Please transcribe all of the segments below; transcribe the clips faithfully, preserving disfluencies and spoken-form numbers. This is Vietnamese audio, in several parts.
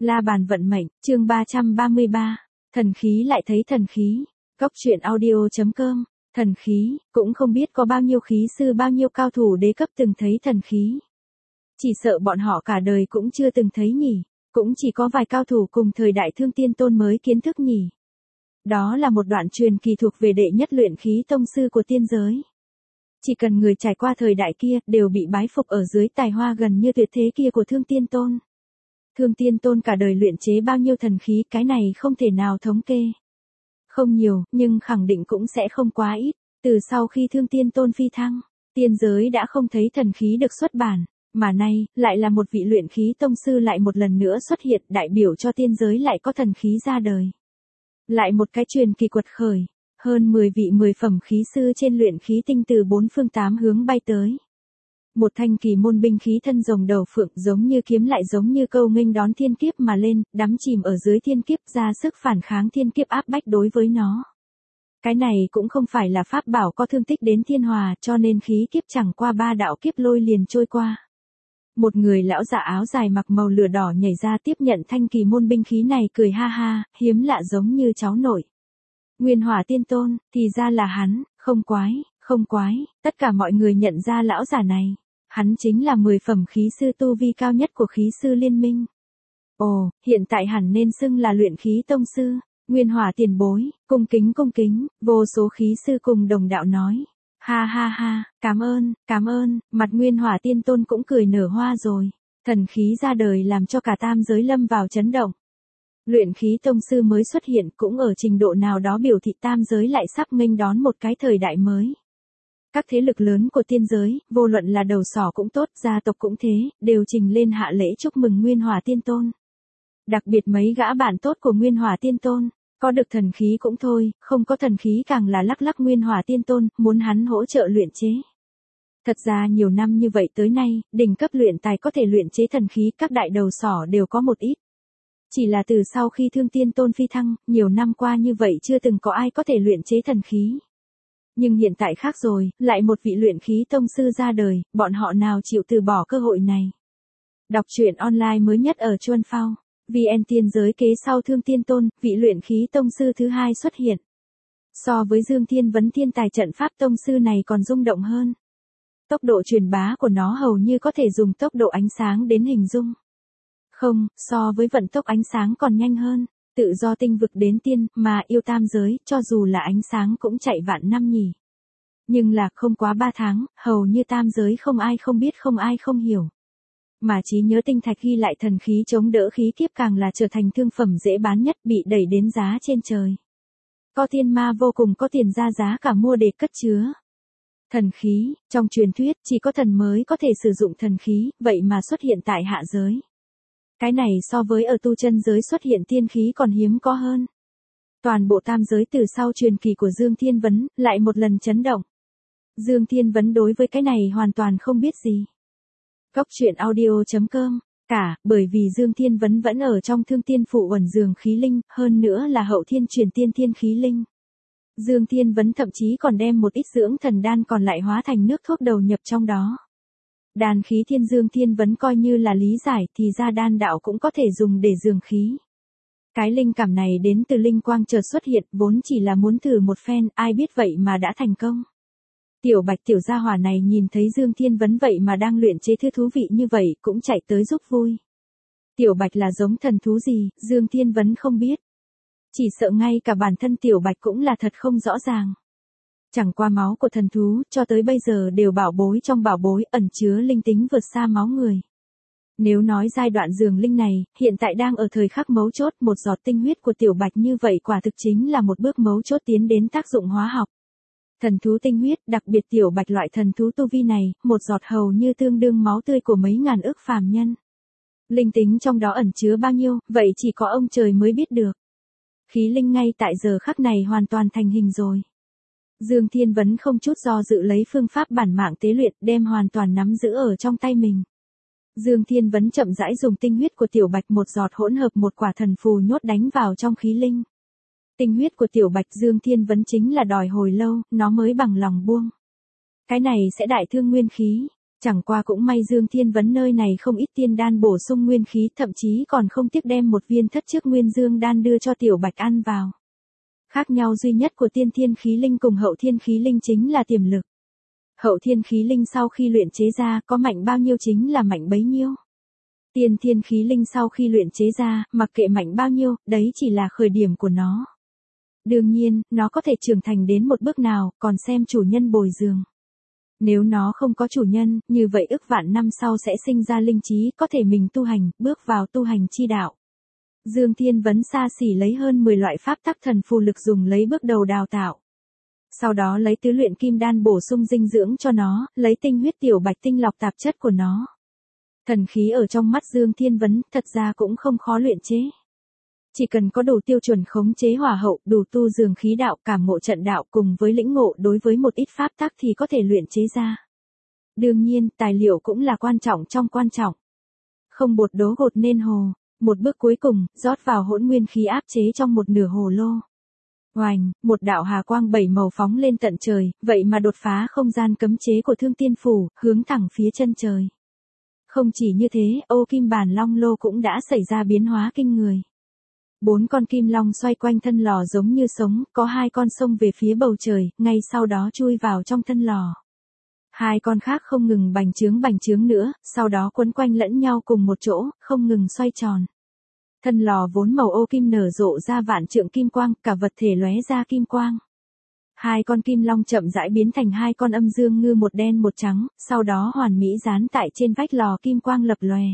La bàn vận mệnh, chương ba trăm ba mươi ba. Thần khí lại thấy thần khí. Góc truyện audio.com. Thần khí, cũng không biết có bao nhiêu khí sư bao nhiêu cao thủ đế cấp từng thấy thần khí. Chỉ sợ bọn họ cả đời cũng chưa từng thấy nhỉ. Cũng chỉ có vài cao thủ cùng thời đại Thương Tiên Tôn mới kiến thức nhỉ. Đó là một đoạn truyền kỳ thuộc về đệ nhất luyện khí tông sư của tiên giới. Chỉ cần người trải qua thời đại kia đều bị bái phục ở dưới tài hoa gần như tuyệt thế kia của Thương Tiên Tôn. Thương Tiên Tôn cả đời luyện chế bao nhiêu thần khí, cái này không thể nào thống kê. Không nhiều, nhưng khẳng định cũng sẽ không quá ít. Từ sau khi Thương Tiên Tôn phi thăng, tiên giới đã không thấy thần khí được xuất bản. Mà nay, lại là một vị luyện khí tông sư lại một lần nữa xuất hiện, đại biểu cho tiên giới lại có thần khí ra đời. Lại một cái truyền kỳ quật khởi, hơn mười vị mười phẩm khí sư trên luyện khí tinh từ bốn phương tám hướng bay tới. Một thanh kỳ môn binh khí thân rồng đầu phượng giống như kiếm lại giống như câu nghênh đón thiên kiếp mà lên, đắm chìm ở dưới thiên kiếp ra sức phản kháng thiên kiếp áp bách đối với nó. Cái này cũng không phải là pháp bảo có thương tích đến thiên hòa, cho nên khí kiếp chẳng qua ba đạo kiếp lôi liền trôi qua. Một người lão già áo dài mặc màu lửa đỏ nhảy ra tiếp nhận thanh kỳ môn binh khí này, cười ha ha, hiếm lạ giống như cháu nội. Nguyên Hỏa Tiên Tôn, thì ra là hắn, không quái, không quái, tất cả mọi người nhận ra lão già này. Hắn chính là mười phẩm khí sư tu vi cao nhất của khí sư liên minh. Ồ, hiện tại hẳn nên xưng là luyện khí tông sư. Nguyên Hỏa tiền bối, cung kính cung kính, vô số khí sư cùng đồng đạo nói. Ha ha ha, cảm ơn, cảm ơn, mặt Nguyên Hỏa Tiên Tôn cũng cười nở hoa rồi. Thần khí ra đời làm cho cả tam giới lâm vào chấn động. Luyện khí tông sư mới xuất hiện cũng ở trình độ nào đó biểu thị tam giới lại sắp nghênh đón một cái thời đại mới. Các thế lực lớn của tiên giới, vô luận là đầu sỏ cũng tốt, gia tộc cũng thế, đều trình lên hạ lễ chúc mừng Nguyên Hỏa Tiên Tôn. Đặc biệt mấy gã bạn tốt của Nguyên Hỏa Tiên Tôn, có được thần khí cũng thôi, không có thần khí càng là lắc lắc Nguyên Hỏa Tiên Tôn, muốn hắn hỗ trợ luyện chế. Thật ra nhiều năm như vậy tới nay, đỉnh cấp luyện tài có thể luyện chế thần khí, các đại đầu sỏ đều có một ít. Chỉ là từ sau khi Thương Tiên Tôn phi thăng, nhiều năm qua như vậy chưa từng có ai có thể luyện chế thần khí. Nhưng hiện tại khác rồi, lại một vị luyện khí tông sư ra đời, bọn họ nào chịu từ bỏ cơ hội này. Đọc truyện online mới nhất ở Chuan Phao, vê en tiên giới kế sau Thương Tiên Tôn, vị luyện khí tông sư thứ hai xuất hiện. So với Dương Thiên Vấn thiên tài trận pháp tông sư này còn rung động hơn. Tốc độ truyền bá của nó hầu như có thể dùng tốc độ ánh sáng đến hình dung. Không, so với vận tốc ánh sáng còn nhanh hơn. Tự do tinh vực đến tiên, mà yêu tam giới, cho dù là ánh sáng cũng chạy vạn năm nhỉ. Nhưng là không quá ba tháng, hầu như tam giới không ai không biết không ai không hiểu. Mà trí nhớ tinh thạch ghi lại thần khí chống đỡ khí kiếp càng là trở thành thương phẩm dễ bán nhất, bị đẩy đến giá trên trời. Có tiên ma vô cùng có tiền ra giá cả mua để cất chứa. Thần khí, trong truyền thuyết chỉ có thần mới có thể sử dụng thần khí, vậy mà xuất hiện tại hạ giới. Cái này so với ở tu chân giới xuất hiện tiên khí còn hiếm có hơn. Toàn bộ tam giới từ sau truyền kỳ của Dương Thiên Vấn, lại một lần chấn động. Dương Thiên Vấn đối với cái này hoàn toàn không biết gì. Góc truyện audio.com. Cả, bởi vì Dương Thiên Vấn vẫn ở trong Thương Tiên Phủ uẩn dường khí linh, hơn nữa là hậu thiên truyền tiên thiên khí linh. Dương Thiên Vấn thậm chí còn đem một ít dưỡng thần đan còn lại hóa thành nước thuốc đầu nhập trong đó. Đan khí thiên Dương Thiên Vấn coi như là lý giải, thì ra đan đạo cũng có thể dùng để dường khí. Cái linh cảm này đến từ linh quang chợt xuất hiện, vốn chỉ là muốn thử một phen, ai biết vậy mà đã thành công. Tiểu Bạch tiểu gia hỏa này nhìn thấy Dương Thiên Vấn vậy mà đang luyện chế thứ thú vị như vậy, cũng chạy tới giúp vui. Tiểu Bạch là giống thần thú gì, Dương Thiên Vấn không biết. Chỉ sợ ngay cả bản thân Tiểu Bạch cũng là thật không rõ ràng. Chẳng qua máu của thần thú, cho tới bây giờ đều bảo bối trong bảo bối, ẩn chứa linh tính vượt xa máu người. Nếu nói giai đoạn dường linh này, hiện tại đang ở thời khắc mấu chốt, một giọt tinh huyết của Tiểu Bạch như vậy quả thực chính là một bước mấu chốt tiến đến tác dụng hóa học. Thần thú tinh huyết, đặc biệt Tiểu Bạch loại thần thú tu vi này, một giọt hầu như tương đương máu tươi của mấy ngàn ức phàm nhân. Linh tính trong đó ẩn chứa bao nhiêu, vậy chỉ có ông trời mới biết được. Khí linh ngay tại giờ khắc này hoàn toàn thành hình rồi. Dương Thiên Vấn không chút do dự lấy phương pháp bản mạng tế luyện, đem hoàn toàn nắm giữ ở trong tay mình. Dương Thiên Vấn chậm rãi dùng tinh huyết của Tiểu Bạch một giọt hỗn hợp một quả thần phù nhốt đánh vào trong khí linh. Tinh huyết của Tiểu Bạch Dương Thiên Vấn chính là đòi hồi lâu, nó mới bằng lòng buông. Cái này sẽ đại thương nguyên khí. Chẳng qua cũng may Dương Thiên Vấn nơi này không ít tiên đan bổ sung nguyên khí, thậm chí còn không tiếc đem một viên thất trước nguyên dương đan đưa cho Tiểu Bạch ăn vào. Khác nhau duy nhất của tiên thiên khí linh cùng hậu thiên khí linh chính là tiềm lực. Hậu thiên khí linh sau khi luyện chế ra có mạnh bao nhiêu chính là mạnh bấy nhiêu. Tiên thiên khí linh sau khi luyện chế ra, mặc kệ mạnh bao nhiêu, đấy chỉ là khởi điểm của nó. Đương nhiên, nó có thể trưởng thành đến một bước nào, còn xem chủ nhân bồi dưỡng. Nếu nó không có chủ nhân, như vậy ức vạn năm sau sẽ sinh ra linh trí, có thể mình tu hành, bước vào tu hành chi đạo. Dương Thiên Vấn xa xỉ lấy hơn mười loại pháp tắc thần phù lực dùng lấy bước đầu đào tạo. Sau đó lấy tứ luyện kim đan bổ sung dinh dưỡng cho nó, lấy tinh huyết Tiểu Bạch tinh lọc tạp chất của nó. Thần khí ở trong mắt Dương Thiên Vấn thật ra cũng không khó luyện chế. Chỉ cần có đủ tiêu chuẩn khống chế hỏa hậu, đủ tu dường khí đạo, cảm ngộ trận đạo cùng với lĩnh ngộ đối với một ít pháp tắc thì có thể luyện chế ra. Đương nhiên, tài liệu cũng là quan trọng trong quan trọng. Không bột đố gột nên hồ. Một bước cuối cùng, rót vào hỗn nguyên khí áp chế trong một nửa hồ lô. Oành, một đạo hà quang bảy màu phóng lên tận trời, vậy mà đột phá không gian cấm chế của Thương Tiên Phủ, hướng thẳng phía chân trời. Không chỉ như thế, ô kim bản long lô cũng đã xảy ra biến hóa kinh người. Bốn con kim long xoay quanh thân lò giống như sống, có hai con xông về phía bầu trời, ngay sau đó chui vào trong thân lò. Hai con khác không ngừng bành trướng bành trướng nữa, sau đó quấn quanh lẫn nhau cùng một chỗ, không ngừng xoay tròn. Thân lò vốn màu ô kim nở rộ ra vạn trượng kim quang, cả vật thể lóe ra kim quang. Hai con kim long chậm rãi biến thành hai con âm dương ngư một đen một trắng, sau đó hoàn mỹ dán tại trên vách lò kim quang lập lòe.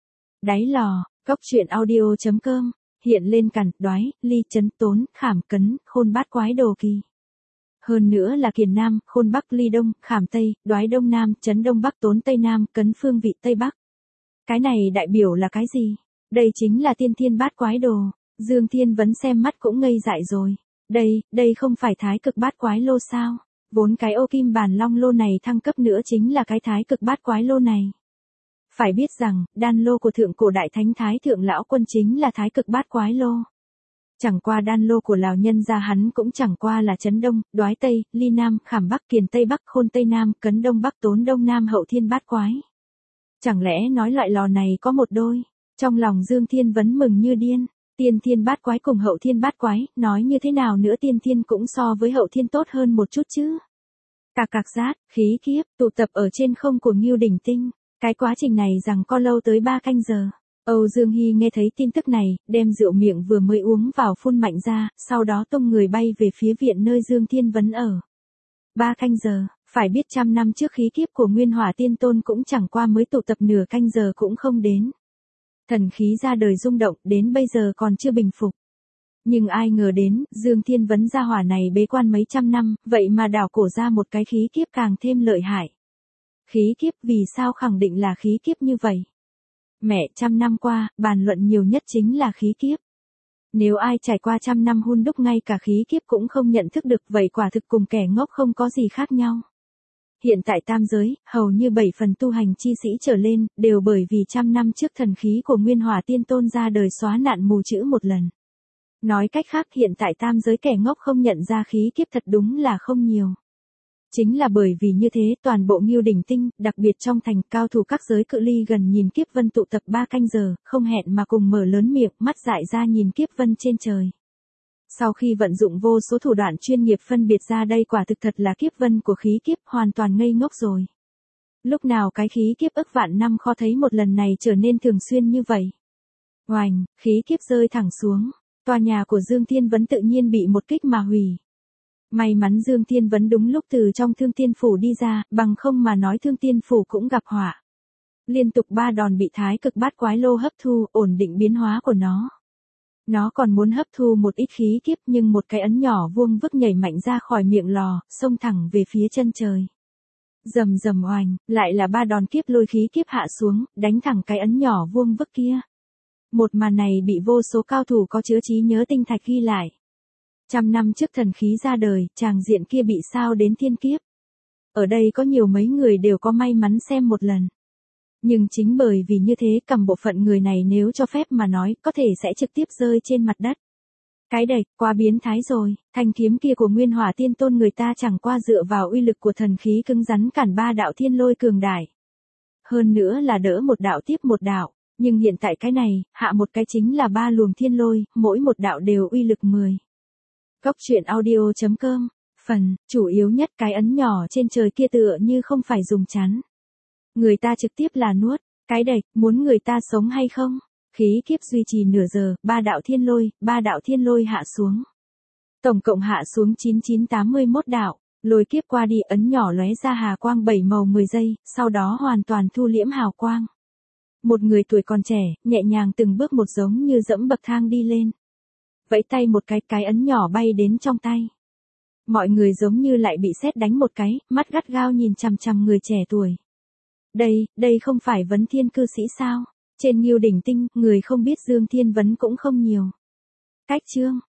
Đáy lò, cốc truyện audio chấm com, hiện lên cằn, đoái, ly, chấn tốn, khảm cấn, khôn bát quái đồ kỳ. Hơn nữa là kiền nam, khôn bắc, ly đông, khảm tây, đoái đông nam, chấn đông bắc, tốn tây nam, cấn phương vị tây bắc. Cái này đại biểu là cái gì? Đây chính là tiên thiên bát quái đồ. Dương Thiên Vấn xem mắt cũng ngây dại rồi. Đây, đây không phải thái cực bát quái lô sao? Vốn cái ô kim bản long lô này thăng cấp nữa chính là cái thái cực bát quái lô này. Phải biết rằng, đan lô của thượng cổ đại thánh thái thượng lão quân chính là thái cực bát quái lô. Chẳng qua đan lô của lão nhân gia hắn cũng chẳng qua là chấn đông, đoái tây, ly nam, khảm bắc, kiền tây bắc, khôn tây nam, cấn đông bắc, tốn đông nam, hậu thiên bát quái. Chẳng lẽ nói loại lò này có một đôi? Trong lòng Dương Thiên Vấn mừng như điên. Tiên thiên bát quái cùng hậu thiên bát quái, nói như thế nào nữa tiên thiên cũng so với hậu thiên tốt hơn một chút chứ. Cạc cạc rát, khí kiếp, tụ tập ở trên không của Ngưu Đỉnh Tinh. Cái quá trình này rằng có lâu tới ba canh giờ. Âu Dương Hy nghe thấy tin tức này, đem rượu miệng vừa mới uống vào phun mạnh ra, sau đó tung người bay về phía viện nơi Dương Thiên Vấn ở. Ba canh giờ, phải biết trăm năm trước khí kiếp của Nguyên Hỏa Tiên Tôn cũng chẳng qua mới tụ tập nửa canh giờ cũng không đến. Thần khí ra đời rung động, đến bây giờ còn chưa bình phục. Nhưng ai ngờ đến, Dương Thiên Vấn gia hỏa này bế quan mấy trăm năm, vậy mà đảo cổ ra một cái khí kiếp càng thêm lợi hại. Khí kiếp vì sao khẳng định là khí kiếp như vậy? Mẹ, trăm năm qua, bàn luận nhiều nhất chính là khí kiếp. Nếu ai trải qua trăm năm hun đúc ngay cả khí kiếp cũng không nhận thức được, vậy quả thực cùng kẻ ngốc không có gì khác nhau. Hiện tại tam giới, hầu như bảy phần tu hành chi sĩ trở lên, đều bởi vì trăm năm trước thần khí của Nguyên Hỏa Tiên Tôn ra đời xóa nạn mù chữ một lần. Nói cách khác hiện tại tam giới kẻ ngốc không nhận ra khí kiếp thật đúng là không nhiều. Chính là bởi vì như thế toàn bộ Ngưu Đỉnh Tinh, đặc biệt trong thành cao thủ các giới cự ly gần nhìn kiếp vân tụ tập ba canh giờ, không hẹn mà cùng mở lớn miệng, mắt dại ra nhìn kiếp vân trên trời. Sau khi vận dụng vô số thủ đoạn chuyên nghiệp phân biệt ra đây quả thực thật là kiếp vân của khí kiếp, hoàn toàn ngây ngốc rồi. Lúc nào cái khí kiếp ức vạn năm khó thấy một lần này trở nên thường xuyên như vậy. Oành, khí kiếp rơi thẳng xuống, tòa nhà của Dương Thiên Vấn tự nhiên bị một kích mà hủy. May mắn Dương Thiên Vấn đúng lúc từ trong Thương Tiên Phủ đi ra, bằng không mà nói Thương Tiên Phủ cũng gặp họa. Liên tục ba đòn bị thái cực bát quái lô hấp thu, ổn định biến hóa của nó. Nó còn muốn hấp thu một ít khí kiếp nhưng một cái ấn nhỏ vuông vức nhảy mạnh ra khỏi miệng lò, xông thẳng về phía chân trời. Rầm rầm oành, lại là ba đòn kiếp lôi khí kiếp hạ xuống, đánh thẳng cái ấn nhỏ vuông vức kia. Một màn này bị vô số cao thủ có chứa trí nhớ tinh thạch ghi lại. Trăm năm trước thần khí ra đời, tràng diện kia bị sao đến thiên kiếp. Ở đây có nhiều mấy người đều có may mắn xem một lần. Nhưng chính bởi vì như thế cầm bộ phận người này nếu cho phép mà nói, có thể sẽ trực tiếp rơi trên mặt đất. Cái đệch, quá biến thái rồi, thanh kiếm kia của Nguyên Hỏa Tiên Tôn người ta chẳng qua dựa vào uy lực của thần khí cứng rắn cản ba đạo thiên lôi cường đại. hơn nữa là đỡ một đạo tiếp một đạo, nhưng hiện tại cái này, hạ một cái chính là ba luồng thiên lôi, mỗi một đạo đều uy lực mười. Cốc truyện audio.com, phần, chủ yếu nhất cái ấn nhỏ trên trời kia tựa như không phải dùng chắn. Người ta trực tiếp là nuốt, cái đạch, muốn người ta sống hay không? Khí kiếp duy trì nửa giờ, ba đạo thiên lôi, ba đạo thiên lôi hạ xuống. Tổng cộng hạ xuống chín nghìn chín trăm tám mươi mốt đạo, lôi kiếp qua đi ấn nhỏ lóe ra hà quang bảy màu mười giây, sau đó hoàn toàn thu liễm hào quang. Một người tuổi còn trẻ, nhẹ nhàng từng bước một giống như dẫm bậc thang đi lên. Vẫy tay một cái, cái ấn nhỏ bay đến trong tay. Mọi người giống như lại bị sét đánh một cái, mắt gắt gao nhìn chằm chằm người trẻ tuổi. Đây, đây không phải Vấn Thiên cư sĩ sao? Trên Ngưu Đỉnh Tinh, người không biết Dương Thiên Vấn cũng không nhiều. Cách chương